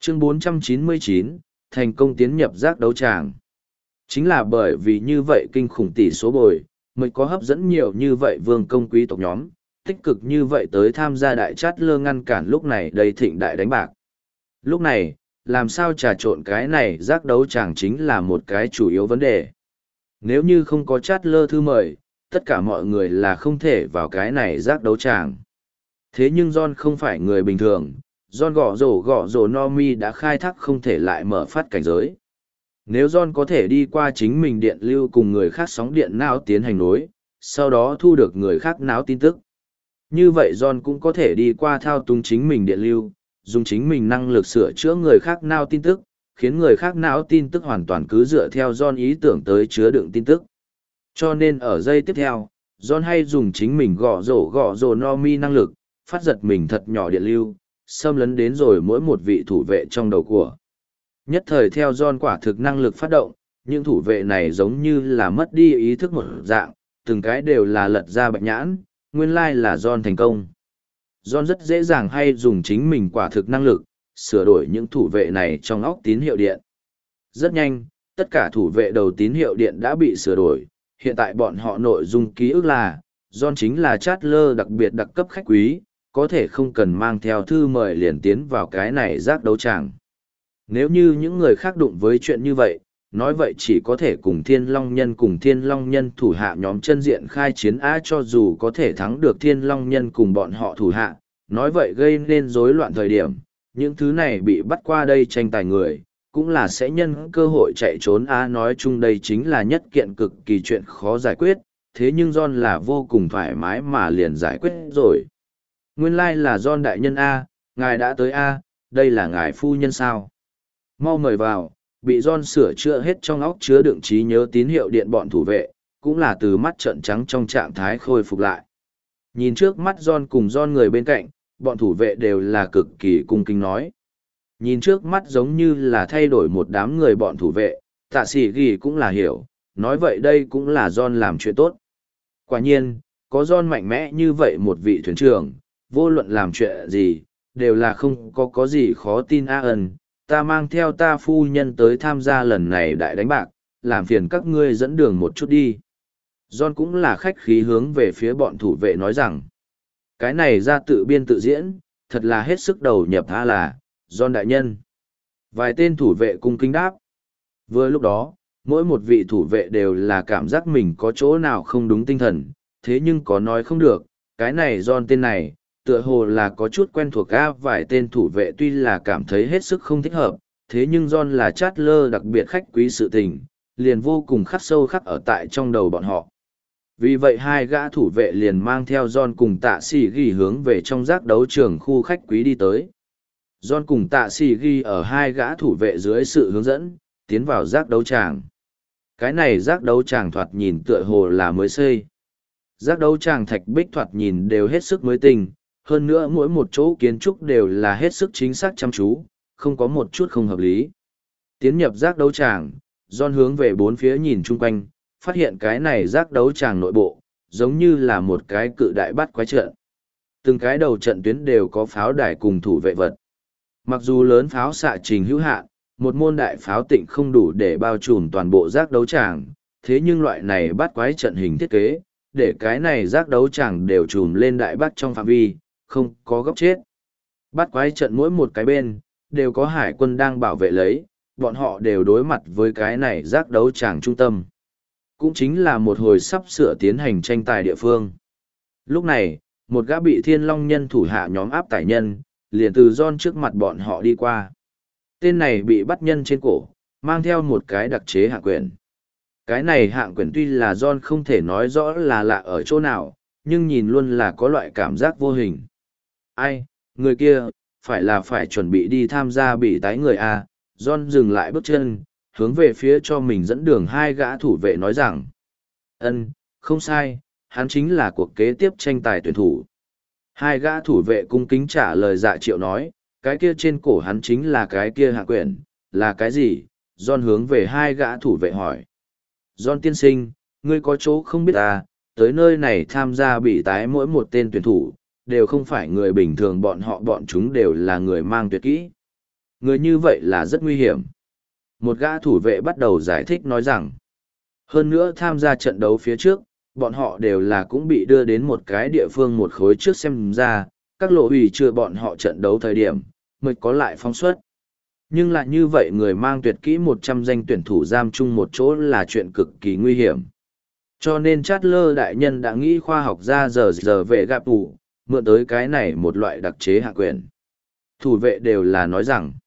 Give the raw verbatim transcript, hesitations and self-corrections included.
Chương bốn trăm chín mươi chín, thành công tiến nhập giác đấu tràng. Chính là bởi vì như vậy kinh khủng tỷ số bồi, mới có hấp dẫn nhiều như vậy vương công quý tộc nhóm, tích cực như vậy tới tham gia đại chát lơ ngăn cản lúc này đầy thịnh đại đánh bạc. Lúc này, làm sao trà trộn cái này giác đấu tràng chính là một cái chủ yếu vấn đề. Nếu như không có chát lơ thư mời, tất cả mọi người là không thể vào cái này giác đấu tràng. Thế nhưng John không phải người bình thường, John gõ rổ gõ rổ Nomi đã khai thác không thể lại mở phát cảnh giới. Nếu John có thể đi qua chính mình điện lưu cùng người khác sóng điện não tiến hành nối, sau đó thu được người khác não tin tức. Như vậy John cũng có thể đi qua thao túng chính mình điện lưu, dùng chính mình năng lực sửa chữa người khác não tin tức, khiến người khác não tin tức hoàn toàn cứ dựa theo John ý tưởng tới chứa đựng tin tức. Cho nên ở giây tiếp theo, John hay dùng chính mình gõ rổ gõ rổ Nomi năng lực, phát giật mình thật nhỏ điện lưu, xâm lấn đến rồi mỗi một vị thủ vệ trong đầu của. Nhất thời theo John quả thực năng lực phát động, những thủ vệ này giống như là mất đi ý thức một dạng, từng cái đều là lật ra bạch nhãn, nguyên lai là John thành công. John rất dễ dàng hay dùng chính mình quả thực năng lực, sửa đổi những thủ vệ này trong óc tín hiệu điện. Rất nhanh, tất cả thủ vệ đầu tín hiệu điện đã bị sửa đổi, hiện tại bọn họ nội dung ký ức là, John chính là Chatler đặc biệt đặc cấp khách quý, có thể không cần mang theo thư mời liền tiến vào cái này giác đấu tràng. Nếu như những người khác đụng với chuyện như vậy, nói vậy chỉ có thể cùng Thiên Long Nhân cùng Thiên Long Nhân thủ hạ nhóm chân diện khai chiến á, cho dù có thể thắng được Thiên Long Nhân cùng bọn họ thủ hạ, nói vậy gây nên rối loạn thời điểm, những thứ này bị bắt qua đây tranh tài người, cũng là sẽ nhân cơ hội chạy trốn á, nói chung đây chính là nhất kiện cực kỳ chuyện khó giải quyết, thế nhưng John là vô cùng thoải mái mà liền giải quyết rồi. Nguyên lai like là John đại nhân A, ngài đã tới A, đây là ngài phu nhân sao? Mau mời vào, bị John sửa chữa hết trong óc chứa đựng trí nhớ tín hiệu điện bọn thủ vệ, cũng là từ mắt trợn trắng trong trạng thái khôi phục lại. Nhìn trước mắt John cùng John người bên cạnh, bọn thủ vệ đều là cực kỳ cung kính nói. Nhìn trước mắt giống như là thay đổi một đám người bọn thủ vệ, tạ sĩ ghi cũng là hiểu, nói vậy đây cũng là John làm chuyện tốt. Quả nhiên, có John mạnh mẽ như vậy một vị thuyền trưởng, vô luận làm chuyện gì, đều là không có có gì khó tin a ân, ta mang theo ta phu nhân tới tham gia lần này đại đánh bạc, làm phiền các ngươi dẫn đường một chút đi. John cũng là khách khí hướng về phía bọn thủ vệ nói rằng, cái này ra tự biên tự diễn, thật là hết sức đầu nhập a là, John đại nhân. Vài tên thủ vệ cung kính đáp. Vừa lúc đó, mỗi một vị thủ vệ đều là cảm giác mình có chỗ nào không đúng tinh thần, thế nhưng có nói không được, cái này John tên này, tựa hồ là có chút quen thuộc a, vài tên thủ vệ tuy là cảm thấy hết sức không thích hợp, thế nhưng John là Chatler đặc biệt khách quý sự tình, liền vô cùng khắc sâu khắc ở tại trong đầu bọn họ. Vì vậy hai gã thủ vệ liền mang theo John cùng tạ sĩ ghi hướng về trong giác đấu trường khu khách quý đi tới. John cùng tạ sĩ ghi ở hai gã thủ vệ dưới sự hướng dẫn, tiến vào giác đấu tràng. Cái này giác đấu tràng thoạt nhìn tựa hồ là mới xây. Giác đấu tràng thạch bích thoạt nhìn đều hết sức mới tinh, hơn nữa mỗi một chỗ kiến trúc đều là hết sức chính xác chăm chú, không có một chút không hợp lý. Tiến nhập giác đấu tràng, John hướng về bốn phía nhìn chung quanh, phát hiện cái này giác đấu tràng nội bộ, giống như là một cái cự đại bắt quái trận. Từng cái đầu trận tuyến đều có pháo đài cùng thủ vệ vật. Mặc dù lớn pháo xạ trình hữu hạn, một môn đại pháo tịnh không đủ để bao trùm toàn bộ giác đấu tràng, thế nhưng loại này bắt quái trận hình thiết kế, để cái này giác đấu tràng đều trùm lên đại bắt trong phạm vi, không có góc chết. Bắt quái trận mỗi một cái bên, đều có hải quân đang bảo vệ lấy, bọn họ đều đối mặt với cái này giác đấu tràng trung tâm. Cũng chính là một hồi sắp sửa tiến hành tranh tài địa phương. Lúc này, một gã bị Thiên Long Nhân thủ hạ nhóm áp tải nhân, liền từ John trước mặt bọn họ đi qua. Tên này bị bắt nhân trên cổ, mang theo một cái đặc chế hạng quyển. Cái này hạng quyển tuy là John không thể nói rõ là lạ ở chỗ nào, nhưng nhìn luôn là có loại cảm giác vô hình. Ai, người kia, phải là phải chuẩn bị đi tham gia bị tái người à? John dừng lại bước chân, hướng về phía cho mình dẫn đường hai gã thủ vệ nói rằng. Ân, không sai, hắn chính là cuộc kế tiếp tranh tài tuyển thủ. Hai gã thủ vệ cung kính trả lời dạ triệu nói, cái kia trên cổ hắn chính là cái kia hạ quyển, là cái gì? John hướng về hai gã thủ vệ hỏi. John tiên sinh, ngươi có chỗ không biết à, tới nơi này tham gia bị tái mỗi một tên tuyển thủ, đều không phải người bình thường, bọn họ bọn chúng đều là người mang tuyệt kỹ. Người như vậy là rất nguy hiểm. Một gã thủ vệ bắt đầu giải thích nói rằng, hơn nữa tham gia trận đấu phía trước, bọn họ đều là cũng bị đưa đến một cái địa phương một khối trước xem ra, các lộ hủy chưa bọn họ trận đấu thời điểm, mới có lại phóng xuất. Nhưng lại như vậy người mang tuyệt kỹ một trăm danh tuyển thủ giam chung một chỗ là chuyện cực kỳ nguy hiểm. Cho nên Chatler đại nhân đã nghĩ khoa học ra giờ giờ về gặp thủ, mượn tới cái này một loại đặc chế hạ quyền. Thủ vệ đều là nói rằng,